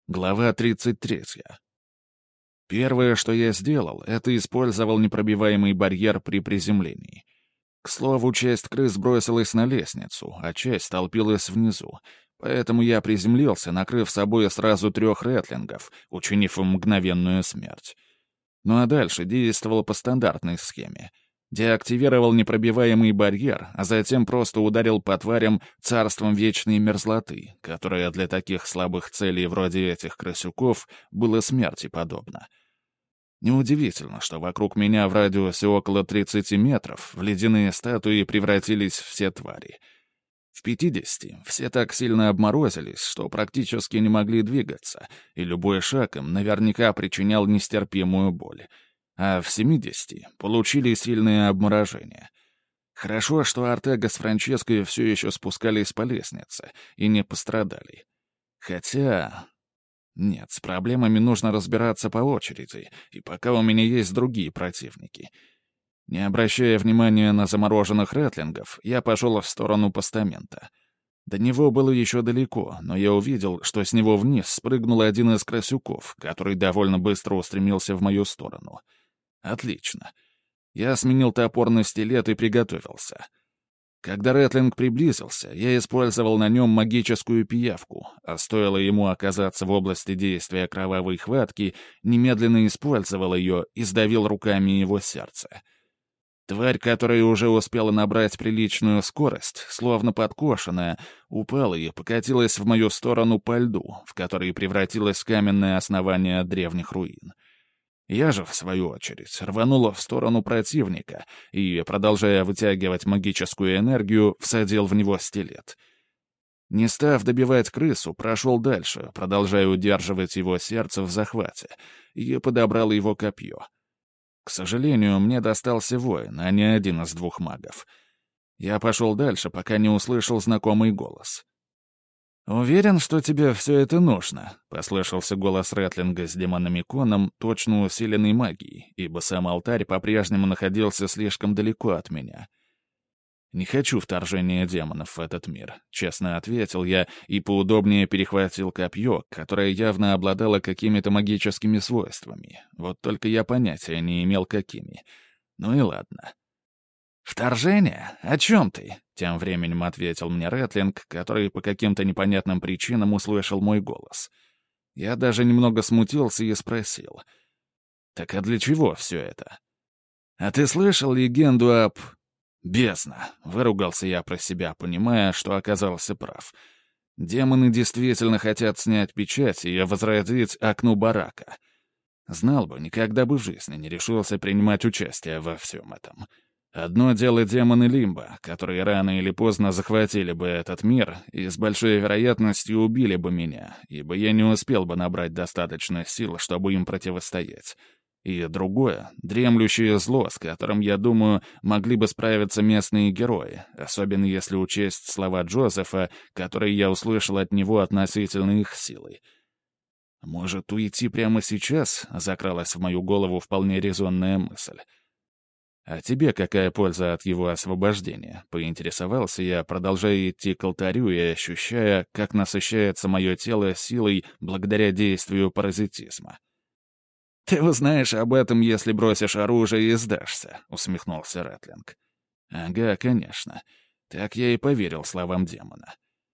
Глава 33. Первое, что я сделал, это использовал непробиваемый барьер при приземлении. К слову, часть крыс бросилась на лестницу, а часть толпилась внизу, поэтому я приземлился, накрыв собой сразу 3 ретлингов, учинив им мгновенную смерть. Ну а дальше действовал по стандартной схеме. Деактивировал непробиваемый барьер, а затем просто ударил по тварям царством вечной мерзлоты, которое для таких слабых целей вроде этих крысюков было смерти подобно. Неудивительно, что вокруг меня в радиусе около 30 метров в ледяные статуи превратились все твари. В 50 все так сильно обморозились, что практически не могли двигаться, и любой шаг им наверняка причинял нестерпимую боль. А в 70 получили сильное обморожение. Хорошо, что Артега с Франческой все еще спускались по лестнице и не пострадали. Хотя... Нет, с проблемами нужно разбираться по очереди, и пока у меня есть другие противники. Не обращая внимания на замороженных ретлингов, я пошел в сторону постамента. До него было еще далеко, но я увидел, что с него вниз спрыгнул один из крысюков, который довольно быстро устремился в мою сторону. Отлично. Я сменил топор на стилет и приготовился. Когда ретлинг приблизился, я использовал на нем магическую пиявку, а стоило ему оказаться в области действия кровавой хватки, немедленно использовал ее и сдавил руками его сердце. Тварь, которая уже успела набрать приличную скорость, словно подкошенная, упала и покатилась в мою сторону по льду, в который превратилось каменное основание древних руин. Я же, в свою очередь, рванула в сторону противника и, продолжая вытягивать магическую энергию, всадил в него стилет. Не став добивать крысу, прошел дальше, продолжая удерживать его сердце в захвате, и подобрал его копье. К сожалению, мне достался воин, а не один из 2 магов. Я пошел дальше, пока не услышал знакомый голос. «Уверен, что тебе все это нужно», — послышался голос ретлинга с демономиконом, точно усиленной магией, ибо сам алтарь по-прежнему находился слишком далеко от меня. «Не хочу вторжения демонов в этот мир», — честно ответил я и поудобнее перехватил копье, которое явно обладало какими-то магическими свойствами. Вот только я понятия не имел, какими. Ну и ладно. «Вторжение? О чем ты?» — тем временем ответил мне ретлинг, который по каким-то непонятным причинам услышал мой голос. Я даже немного смутился и спросил. «Так а для чего все это?» «А ты слышал легенду об...» «Бездна!» — выругался я про себя, понимая, что оказался прав. «Демоны действительно хотят снять печать и возродить окно барака. Знал бы, никогда бы в жизни не решился принимать участие во всем этом». Одно дело демоны Лимба, которые рано или поздно захватили бы этот мир и с большой вероятностью убили бы меня, ибо я не успел бы набрать достаточно сил, чтобы им противостоять. И другое — дремлющее зло, с которым, я думаю, могли бы справиться местные герои, особенно если учесть слова Джозефа, которые я услышал от него относительно их силы. «Может, уйти прямо сейчас?» — закралась в мою голову вполне резонная мысль. «А тебе какая польза от его освобождения?» — поинтересовался я, продолжая идти к алтарю и ощущая, как насыщается мое тело силой благодаря действию паразитизма. «Ты узнаешь об этом, если бросишь оружие и сдашься», — усмехнулся Ретлинг. «Ага, конечно. Так я и поверил словам демона.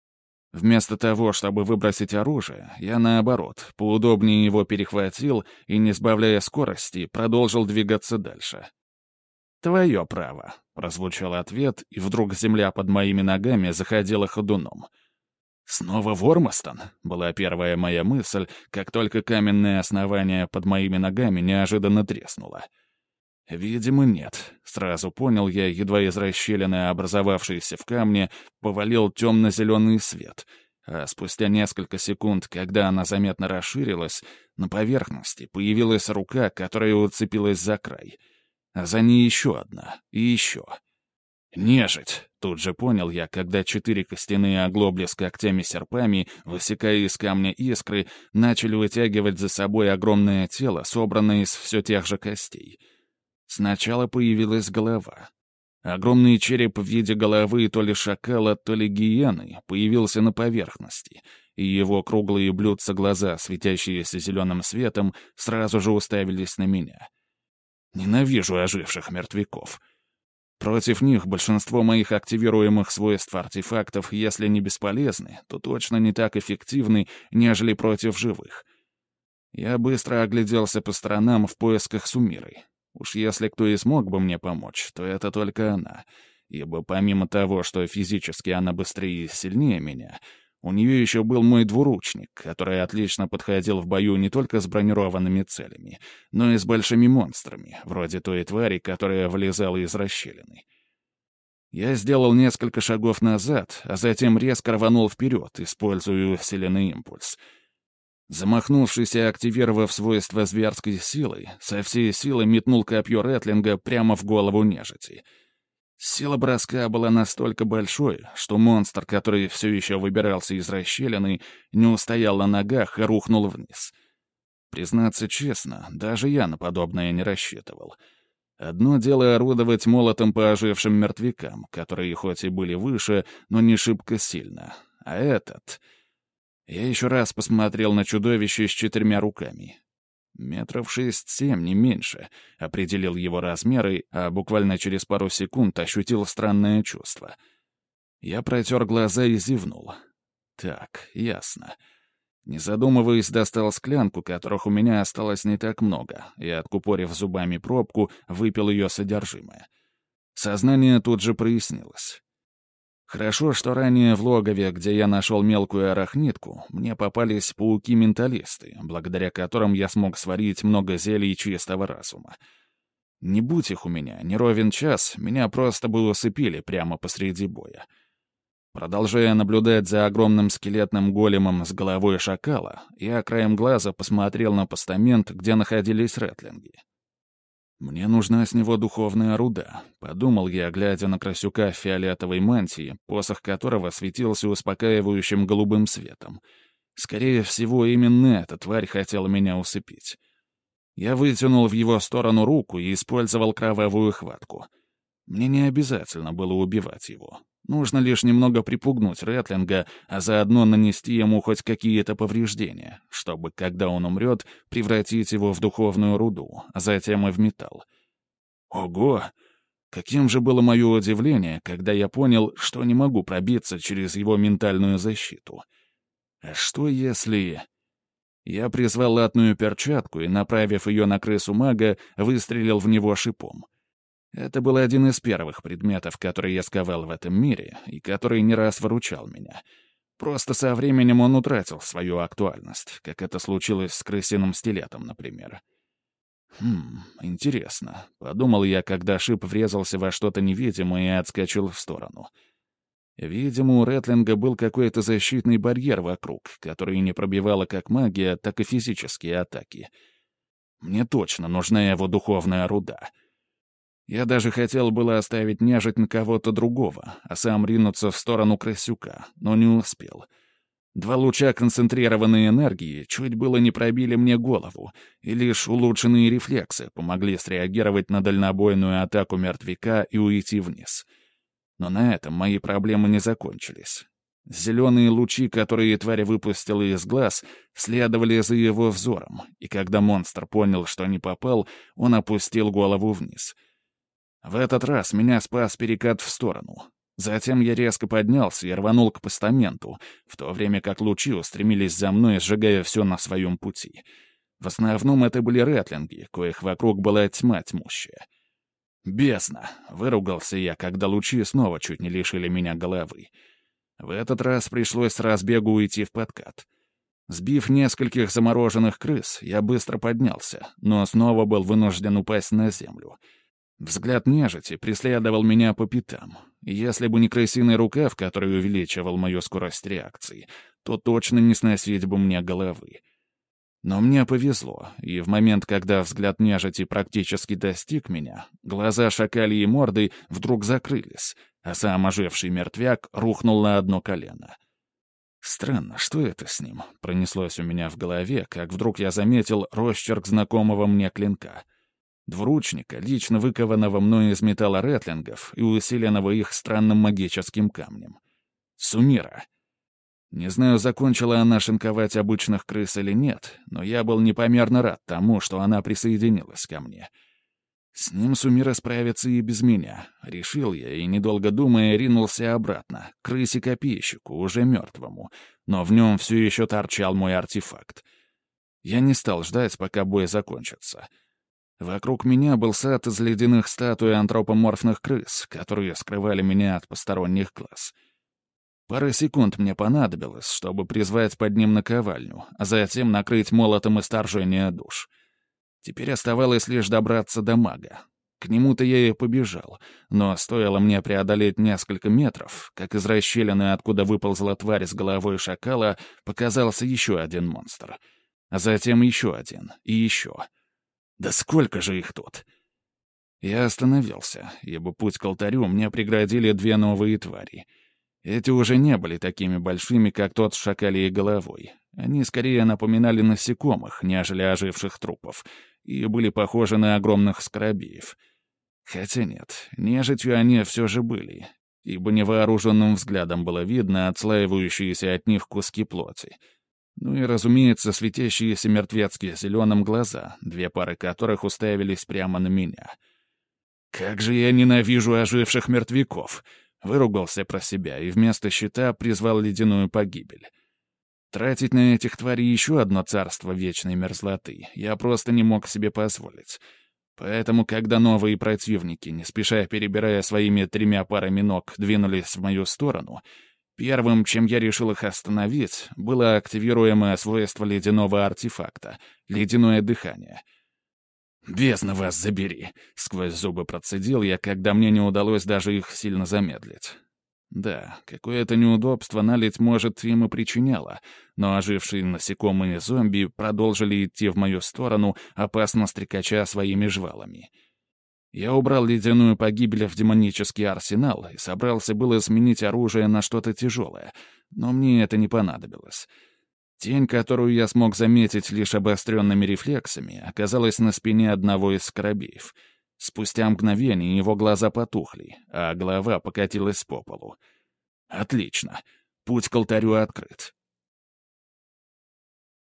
Вместо того, чтобы выбросить оружие, я, наоборот, поудобнее его перехватил и, не сбавляя скорости, продолжил двигаться дальше». «Твое право», — прозвучал ответ, и вдруг земля под моими ногами заходила ходуном. «Снова Вормостон?» — была первая моя мысль, как только каменное основание под моими ногами неожиданно треснуло. «Видимо, нет», — сразу понял я, едва из расщелины, образовавшейся в камне, повалил темно-зеленый свет, а спустя несколько секунд, когда она заметно расширилась, на поверхности появилась рука, которая уцепилась за край — а за ней еще одна, и еще. «Нежить!» — тут же понял я, когда 4 костяные оглобли с когтями-серпами, высекая из камня искры, начали вытягивать за собой огромное тело, собранное из все тех же костей. Сначала появилась голова. Огромный череп в виде головы то ли шакала, то ли гиены появился на поверхности, и его круглые блюдца глаза, светящиеся зеленым светом, сразу же уставились на меня. Ненавижу оживших мертвяков. Против них большинство моих активируемых свойств артефактов, если не бесполезны, то точно не так эффективны, нежели против живых. Я быстро огляделся по сторонам в поисках Сумиры. Уж если кто и смог бы мне помочь, то это только она, ибо помимо того, что физически она быстрее и сильнее меня, у нее еще был мой двуручник, который отлично подходил в бою не только с бронированными целями, но и с большими монстрами, вроде той твари, которая вылезала из расщелины. Я сделал несколько шагов назад, а затем резко рванул вперед, используя усиленный импульс. Замахнувшись и активировав свойства зверской силы, со всей силы метнул копье Ретлинга прямо в голову нежити. Сила броска была настолько большой, что монстр, который все еще выбирался из расщелины, не устоял на ногах и рухнул вниз. Признаться честно, даже я на подобное не рассчитывал. Одно дело орудовать молотом по ожившим мертвякам, которые хоть и были выше, но не шибко сильно. А этот... Я еще раз посмотрел на чудовище с 4 руками. 6-7 не меньше, определил его размеры, а буквально через пару секунд ощутил странное чувство. Я протер глаза и зевнул. Так, ясно. Не задумываясь, достал склянку, которых у меня осталось не так много, и, откупорив зубами пробку, выпил ее содержимое. Сознание тут же прояснилось. Хорошо, что ранее в логове, где я нашел мелкую арахнитку, мне попались пауки-менталисты, благодаря которым я смог сварить много зелий чистого разума. Не будь их у меня, не ровен час, меня просто бы усыпили прямо посреди боя. Продолжая наблюдать за огромным скелетным големом с головой шакала, я краем глаза посмотрел на постамент, где находились ретлинги. «Мне нужна с него духовная руда», — подумал я, глядя на красюка в фиолетовой мантии, посох которого светился успокаивающим голубым светом. Скорее всего, именно эта тварь хотела меня усыпить. Я вытянул в его сторону руку и использовал кровавую хватку. Мне не обязательно было убивать его. Нужно лишь немного припугнуть Ретлинга, а заодно нанести ему хоть какие-то повреждения, чтобы, когда он умрет, превратить его в духовную руду, а затем и в металл. Ого! Каким же было мое удивление, когда я понял, что не могу пробиться через его ментальную защиту. А что если... Я призвал латную перчатку и, направив ее на крысу мага, выстрелил в него шипом. Это был один из первых предметов, которые я сковал в этом мире, и который не раз выручал меня. Просто со временем он утратил свою актуальность, как это случилось с крысиным стилетом, например. Интересно, — подумал я, когда шип врезался во что-то невидимое и отскочил в сторону. Видимо, у Ретлинга был какой-то защитный барьер вокруг, который не пробивала как магия, так и физические атаки. Мне точно нужна его духовная руда. Я даже хотел было оставить нежить на кого-то другого, а сам ринуться в сторону крысюка, но не успел. 2 луча концентрированной энергии чуть было не пробили мне голову, и лишь улучшенные рефлексы помогли среагировать на дальнобойную атаку мертвяка и уйти вниз. Но на этом мои проблемы не закончились. Зеленые лучи, которые тварь выпустила из глаз, следовали за его взором, и когда монстр понял, что не попал, он опустил голову вниз — в этот раз меня спас перекат в сторону. Затем я резко поднялся и рванул к постаменту, в то время как лучи устремились за мной, сжигая все на своем пути. В основном это были ретлинги, коих вокруг была тьма тьмущая. «Бездна!» — выругался я, когда лучи снова чуть не лишили меня головы. В этот раз пришлось с разбегу уйти в подкат. Сбив нескольких замороженных крыс, я быстро поднялся, но снова был вынужден упасть на землю. Взгляд нежити преследовал меня по пятам. И если бы не крысиный рукав, который увеличивал мою скорость реакции, то точно не сносить бы мне головы. Но мне повезло, и в момент, когда взгляд нежити практически достиг меня, глаза шакальи морды вдруг закрылись, а сам оживший мертвяк рухнул на одно колено. Странно, что это с ним? Пронеслось у меня в голове, как вдруг я заметил росчерк знакомого мне клинка — двуручника, лично выкованного мной из металла ретлингов и усиленного их странным магическим камнем. Сумира. Не знаю, закончила она шинковать обычных крыс или нет, но я был непомерно рад тому, что она присоединилась ко мне. С ним Сумира справится и без меня, решил я, и, недолго думая, ринулся обратно, к крысе-копейщику, уже мертвому, но в нем все еще торчал мой артефакт. Я не стал ждать, пока бой закончится. Вокруг меня был сад из ледяных статуй антропоморфных крыс, которые скрывали меня от посторонних глаз. Пара секунд мне понадобилось, чтобы призвать под ним наковальню, а затем накрыть молотом исторжения душ. Теперь оставалось лишь добраться до мага. К нему-то я и побежал, но стоило мне преодолеть несколько метров, как из расщелины, откуда выползла тварь с головой шакала, показался еще один монстр. А затем еще один и еще. Да сколько же их тут? Я остановился, ибо путь к алтарю мне преградили две новые твари. Эти уже не были такими большими, как тот с шакалией головой. Они скорее напоминали насекомых, нежели оживших трупов, и были похожи на огромных скоробеев. Хотя нет, нежитью они все же были, ибо невооруженным взглядом было видно отслаивающиеся от них куски плоти. Ну и, разумеется, светящиеся мертвецки зеленым глаза, две пары которых уставились прямо на меня. «Как же я ненавижу оживших мертвяков!» Выругался про себя и вместо щита призвал ледяную погибель. Тратить на этих тварей еще одно царство вечной мерзлоты я просто не мог себе позволить. Поэтому, когда новые противники, не спеша перебирая своими 3 парами ног, двинулись в мою сторону, первым, чем я решил их остановить, было активируемое свойство ледяного артефакта — ледяное дыхание. «Бездна вас забери!» — сквозь зубы процедил я, когда мне не удалось даже их сильно замедлить. Да, какое-то неудобство наледь, может, им и причиняло, но ожившие насекомые зомби продолжили идти в мою сторону, опасно стрекача своими жвалами. Я убрал ледяную погибель в демонический арсенал и собрался было сменить оружие на что-то тяжелое, но мне это не понадобилось. Тень, которую я смог заметить лишь обостренными рефлексами, оказалась на спине одного из скоробеев. Спустя мгновение его глаза потухли, а голова покатилась по полу. Отлично. Путь к алтарю открыт.